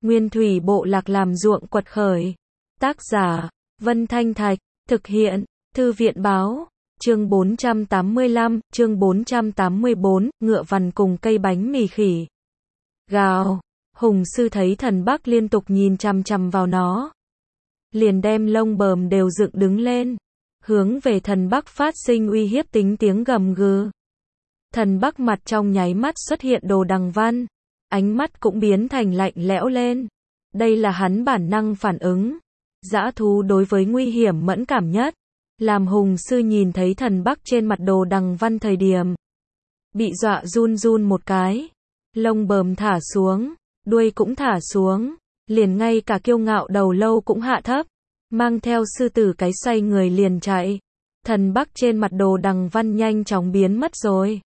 Nguyên thủy bộ lạc làm ruộng quật khởi. Tác giả, Vân Thanh Thạch, thực hiện, Thư viện báo, chương 485, chương 484, ngựa vằn cùng cây bánh mì khỉ. Gào, Hùng sư thấy thần Bắc liên tục nhìn chằm chằm vào nó. Liền đem lông bờm đều dựng đứng lên, hướng về thần Bắc phát sinh uy hiếp tính tiếng gầm gừ. Thần Bắc mặt trong nháy mắt xuất hiện đồ đằng văn, ánh mắt cũng biến thành lạnh lẽo lên. Đây là hắn bản năng phản ứng. Dã thú đối với nguy hiểm mẫn cảm nhất. Làm Hùng sư nhìn thấy thần Bắc trên mặt đồ đằng văn thời điểm, bị dọa run run một cái. Lông bờm thả xuống, đuôi cũng thả xuống, liền ngay cả kiêu ngạo đầu lâu cũng hạ thấp, mang theo sư tử cái xoay người liền chạy. Thần Bắc trên mặt đồ đằng văn nhanh chóng biến mất rồi.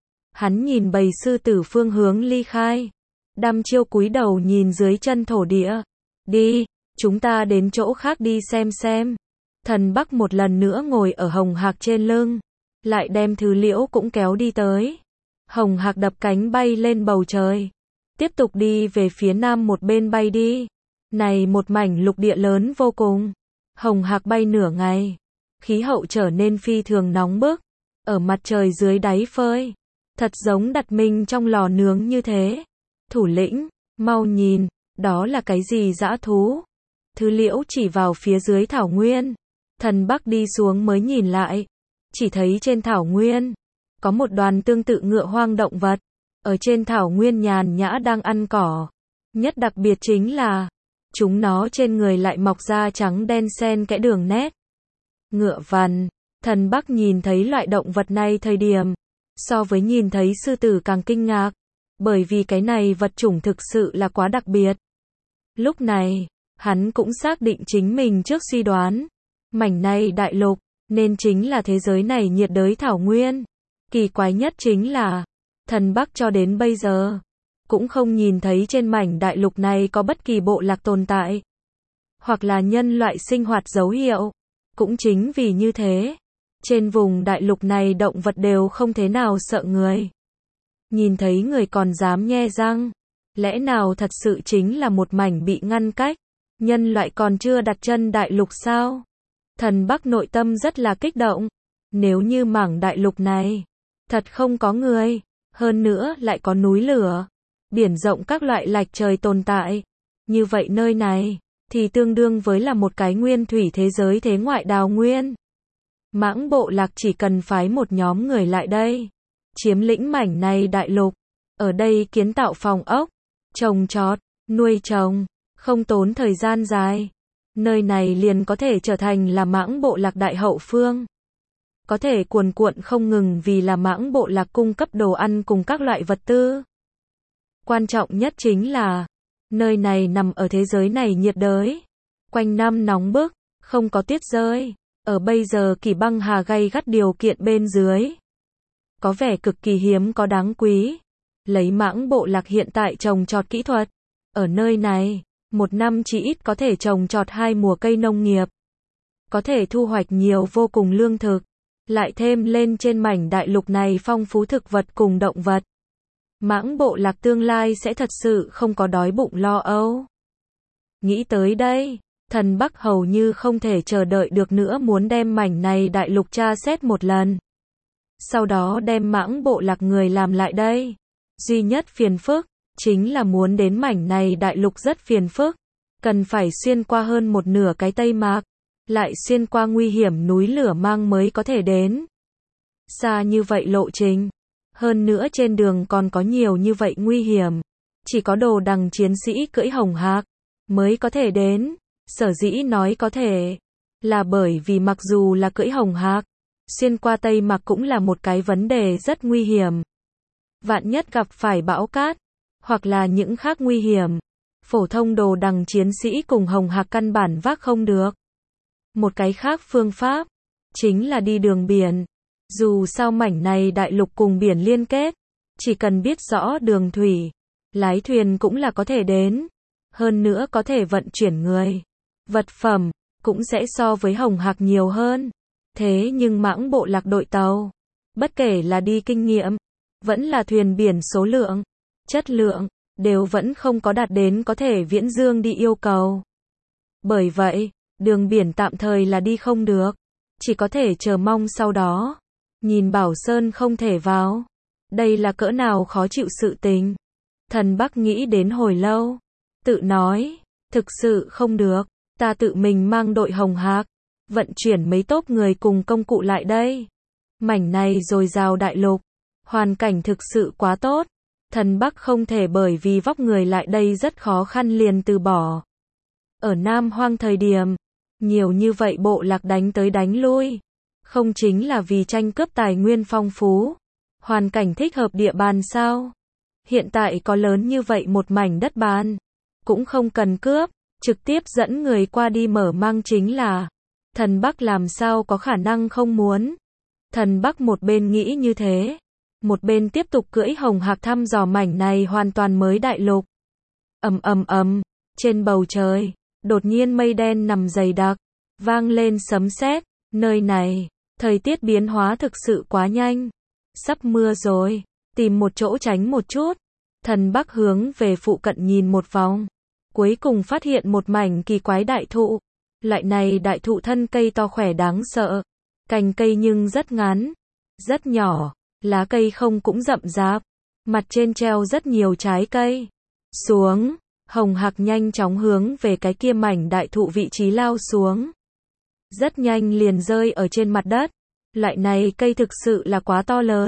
Hắn nhìn bầy sư tử phương hướng ly khai, đăm chiêu cúi đầu nhìn dưới chân thổ địa. Đi, chúng ta đến chỗ khác đi xem. Thần Bắc một lần nữa ngồi ở Hồng Hạc trên lưng, lại đem Thứ Liễu cũng kéo đi tới. Hồng Hạc đập cánh bay lên bầu trời, tiếp tục đi về phía nam một bên bay đi. Này một mảnh lục địa lớn vô cùng. Hồng Hạc bay nửa ngày, khí hậu trở nên phi thường nóng bức, ở mặt trời dưới đáy phơi, thật giống đặt mình trong lò nướng như thế. Thủ lĩnh, mau nhìn, đó là cái gì dã thú? Thứ Liễu chỉ vào phía dưới thảo nguyên. Thần Bắc đi xuống mới nhìn lại, chỉ thấy trên thảo nguyên có một đoàn tương tự ngựa hoang động vật, ở trên thảo nguyên nhàn nhã đang ăn cỏ. Nhất đặc biệt chính là, chúng nó trên người lại mọc da trắng đen xen kẽ đường nét. Ngựa vằn. Thần Bắc nhìn thấy loại động vật này thời điểm, so với nhìn thấy sư tử càng kinh ngạc, bởi vì cái này vật chủng thực sự là quá đặc biệt. Lúc này, hắn cũng xác định chính mình trước suy đoán, mảnh này đại lục, nên chính là thế giới này nhiệt đới thảo nguyên. Kỳ quái nhất chính là, thần Bắc cho đến bây giờ, cũng không nhìn thấy trên mảnh đại lục này có bất kỳ bộ lạc tồn tại, hoặc là nhân loại sinh hoạt dấu hiệu. Cũng chính vì như thế, trên vùng đại lục này động vật đều không thế nào sợ người. Nhìn thấy người còn dám nhe răng, lẽ nào thật sự chính là một mảnh bị ngăn cách, nhân loại còn chưa đặt chân đại lục sao? Thần Bắc nội tâm rất là kích động. Nếu như mảng đại lục này thật không có người, hơn nữa lại có núi lửa, biển rộng các loại lạch trời tồn tại, như vậy nơi này thì tương đương với là một cái nguyên thủy thế giới thế ngoại đào nguyên. Mãng bộ lạc chỉ cần phái một nhóm người lại đây, chiếm lĩnh mảnh này đại lục, ở đây kiến tạo phòng ốc, trồng trọt, nuôi trồng, không tốn thời gian dài. Nơi này liền có thể trở thành là mãng bộ lạc đại hậu phương. Có thể cuồn cuộn không ngừng vì là mãng bộ lạc cung cấp đồ ăn cùng các loại vật tư. Quan trọng nhất chính là, nơi này nằm ở thế giới này nhiệt đới, quanh năm nóng bức, không có tuyết rơi, ở bây giờ kỳ băng hà gay gắt điều kiện bên dưới. Có vẻ cực kỳ hiếm có đáng quý. Lấy mãng bộ lạc hiện tại trồng trọt kỹ thuật, ở nơi này, một năm chỉ ít có thể trồng trọt 2 mùa cây nông nghiệp. Có thể thu hoạch nhiều vô cùng lương thực, lại thêm lên trên mảnh đại lục này phong phú thực vật cùng động vật. Mãng bộ lạc tương lai sẽ thật sự không có đói bụng lo âu. Nghĩ tới đây, thần Bắc hầu như không thể chờ đợi được nữa muốn đem mảnh này đại lục tra xét một lần. Sau đó đem mãng bộ lạc người làm lại đây. Duy nhất phiền phức, chính là muốn đến mảnh này đại lục rất phiền phức. Cần phải xuyên qua hơn một nửa cái Tây Mạc, lại xuyên qua nguy hiểm núi lửa mang mới có thể đến. Xa như vậy lộ trình. Hơn nữa trên đường còn có nhiều như vậy nguy hiểm. Chỉ có đồ đằng chiến sĩ cưỡi Hồng Hạc mới có thể đến. Sở dĩ nói có thể, là bởi vì mặc dù là cưỡi Hồng Hạc, xuyên qua Tây Mạc cũng là một cái vấn đề rất nguy hiểm. Vạn nhất gặp phải bão cát, hoặc là những khác nguy hiểm, phổ thông đồ đằng chiến sĩ cùng Hồng Hạc căn bản vác không được. Một cái khác phương pháp, chính là đi đường biển. Dù sao mảnh này đại lục cùng biển liên kết, chỉ cần biết rõ đường thủy, lái thuyền cũng là có thể đến. Hơn nữa có thể vận chuyển người, vật phẩm, cũng sẽ so với Hồng Hạc nhiều hơn. Thế nhưng mãng bộ lạc đội tàu, bất kể là đi kinh nghiệm, vẫn là thuyền biển số lượng, chất lượng, đều vẫn không có đạt đến có thể viễn dương đi yêu cầu. Bởi vậy, đường biển tạm thời là đi không được, chỉ có thể chờ mong sau đó. Nhìn Bảo Sơn không thể vào, đây là cỡ nào khó chịu sự tình. Thần Bắc nghĩ đến hồi lâu, tự nói, thực sự không được, ta tự mình mang đội Hồng Hạc, vận chuyển mấy tốp người cùng công cụ lại đây. Mảnh này dồi dào đại lục, hoàn cảnh thực sự quá tốt. Thần Bắc không thể bởi vì vóc người lại đây rất khó khăn liền từ bỏ. Ở Nam Hoang thời điểm, nhiều như vậy bộ lạc đánh tới đánh lui, không chính là vì tranh cướp tài nguyên phong phú, hoàn cảnh thích hợp địa bàn sao? Hiện tại có lớn như vậy một mảnh đất bàn, cũng không cần cướp, trực tiếp dẫn người qua đi mở mang chính là. Thần Bắc làm sao có khả năng không muốn. Thần Bắc một bên nghĩ như thế, một bên tiếp tục cưỡi Hồng Hạc thăm dò mảnh này hoàn toàn mới đại lục. Ầm ầm ầm, trên bầu trời, đột nhiên mây đen nằm dày đặc, vang lên sấm sét, nơi này, thời tiết biến hóa thực sự quá nhanh. Sắp mưa rồi, tìm một chỗ tránh một chút. Thần Bắc hướng về phụ cận nhìn một vòng, cuối cùng phát hiện một mảnh kỳ quái đại thụ. Loại này đại thụ thân cây to khỏe đáng sợ, cành cây nhưng rất ngắn, rất nhỏ, lá cây không cũng rậm rạp, mặt trên treo rất nhiều trái cây. Xuống, Hồng Hạc nhanh chóng hướng về cái kia mảnh đại thụ vị trí lao xuống. Rất nhanh liền rơi ở trên mặt đất. Loại này cây thực sự là quá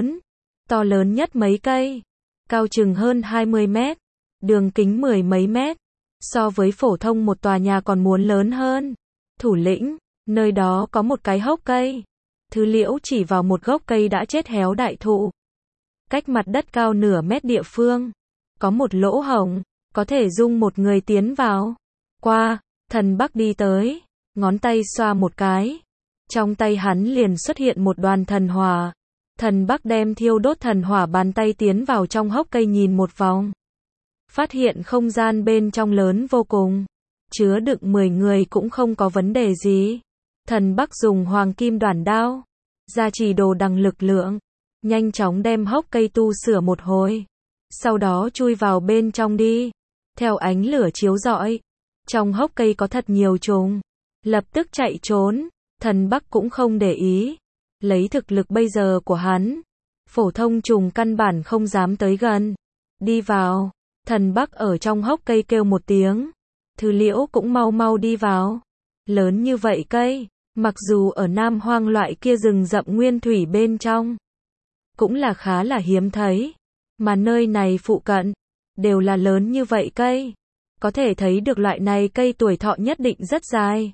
to lớn nhất mấy cây, cao chừng hơn 20 mét, đường kính 10 mấy mét, so với phổ thông một tòa nhà còn muốn lớn hơn. Thủ lĩnh, nơi đó có một cái hốc cây. Thứ Liễu chỉ vào một gốc cây đã chết héo đại thụ. Cách mặt đất cao nửa mét địa phương, có một lỗ hổng, có thể dung một người tiến vào. Qua, Thần Bắc đi tới, ngón tay xoa một cái. Trong tay hắn liền xuất hiện một đoàn thần hỏa. Thần Bắc đem thiêu đốt thần hỏa bàn tay tiến vào trong hốc cây nhìn một vòng. Phát hiện không gian bên trong lớn vô cùng, chứa đựng 10 người cũng không có vấn đề gì. Thần Bắc dùng hoàng kim đoản đao, gia trì đồ đằng lực lượng, nhanh chóng đem hốc cây tu sửa một hồi. Sau đó chui vào bên trong đi. Theo ánh lửa chiếu rọi, trong hốc cây có thật nhiều trùng. Lập tức chạy trốn. Thần Bắc cũng không để ý. Lấy thực lực bây giờ của hắn, phổ thông trùng căn bản không dám tới gần. Đi vào. Thần Bắc ở trong hốc cây kêu một tiếng. Thứ Liễu cũng mau mau đi vào. Lớn như vậy cây, mặc dù ở Nam Hoang loại kia rừng rậm nguyên thủy bên trong, cũng là khá là hiếm thấy. Mà nơi này phụ cận, đều là lớn như vậy cây. Có thể thấy được loại này cây tuổi thọ nhất định rất dài.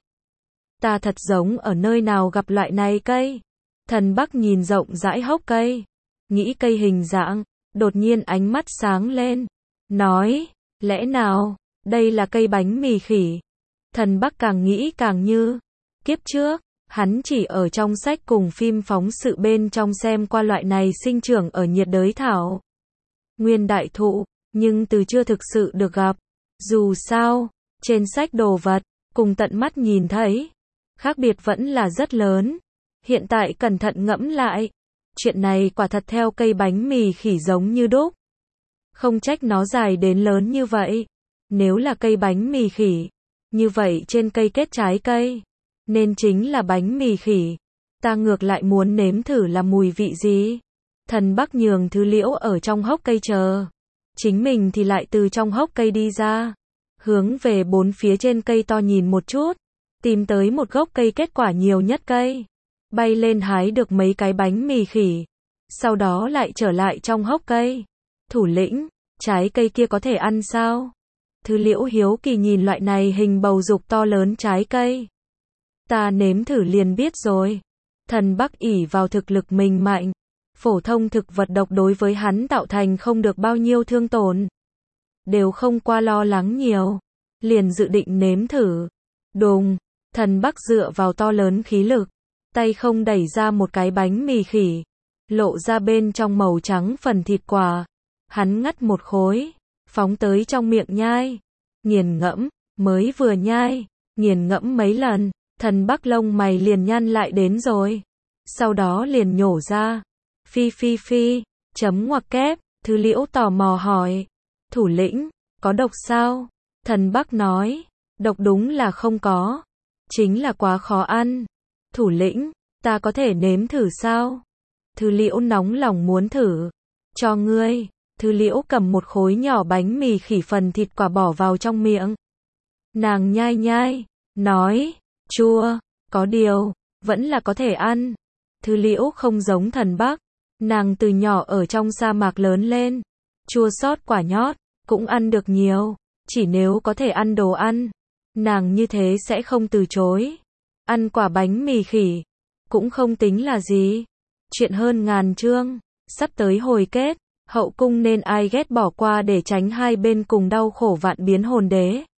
Ta thật giống ở nơi nào gặp loại này cây. Thần Bắc nhìn rộng rãi hốc cây, nghĩ cây hình dạng, đột nhiên ánh mắt sáng lên. Nói, lẽ nào, đây là cây bánh mì khỉ? Thần Bắc càng nghĩ càng như, kiếp trước, hắn chỉ ở trong sách cùng phim phóng sự bên trong xem qua loại này sinh trưởng ở nhiệt đới thảo nguyên đại thụ, nhưng từ chưa thực sự được gặp. Dù sao, trên sách đồ vật, cùng tận mắt nhìn thấy, khác biệt vẫn là rất lớn. Hiện tại cẩn thận ngẫm lại, chuyện này quả thật theo cây bánh mì khỉ giống như đúc. Không trách nó dài đến lớn như vậy. Nếu là cây bánh mì khỉ, như vậy trên cây kết trái cây, nên chính là bánh mì khỉ. Ta ngược lại muốn nếm thử là mùi vị gì. Thần Bắc nhường Thứ Liễu ở trong hốc cây chờ. Chính mình thì lại từ trong hốc cây đi ra. Hướng về bốn phía trên cây to nhìn một chút. Tìm tới một gốc cây kết quả nhiều nhất cây. Bay lên hái được mấy cái bánh mì khỉ. Sau đó lại trở lại trong hốc cây. Thủ lĩnh, trái cây kia có thể ăn sao? Thứ Liễu hiếu kỳ nhìn loại này hình bầu dục to lớn trái cây. Ta nếm thử liền biết rồi. Thần Bắc ỷ vào thực lực mình mạnh. Phổ thông thực vật độc đối với hắn tạo thành không được bao nhiêu thương tổn. Đều không qua lo lắng nhiều. Liền dự định nếm thử. Đùng, Thần Bắc dựa vào to lớn khí lực. Tay không đẩy ra một cái bánh mì khỉ. Lộ ra bên trong màu trắng phần thịt quả. Hắn ngắt một khối. Phóng tới trong miệng nhai. Nghiền ngẫm, mới vừa nhai. Nghiền ngẫm mấy lần. Thần Bắc lông mày liền nhăn lại đến rồi. Sau đó liền nhổ ra. Phi phi phi, chấm ngoặc kép. Thứ Liễu tò mò hỏi. Thủ lĩnh, có độc sao? Thần Bắc nói, độc đúng là không có. Chính là quá khó ăn. Thủ lĩnh, ta có thể nếm thử sao? Thư Liễu nóng lòng muốn thử. Cho ngươi. Thư Liễu cầm một khối nhỏ bánh mì khỉ phần thịt quả bỏ vào trong miệng. Nàng nhai nhai, nói, chua, có điều, vẫn là có thể ăn. Thư Liễu không giống Thần Bắc. Nàng từ nhỏ ở trong sa mạc lớn lên. Chua xót quả nhót, cũng ăn được nhiều. Chỉ nếu có thể ăn đồ ăn, nàng như thế sẽ không từ chối. Ăn quả bánh mì khỉ, cũng không tính là gì. Chuyện hơn ngàn chương, sắp tới hồi kết, hậu cung nên ai ghét bỏ qua để tránh hai bên cùng đau khổ vạn biến hồn đế.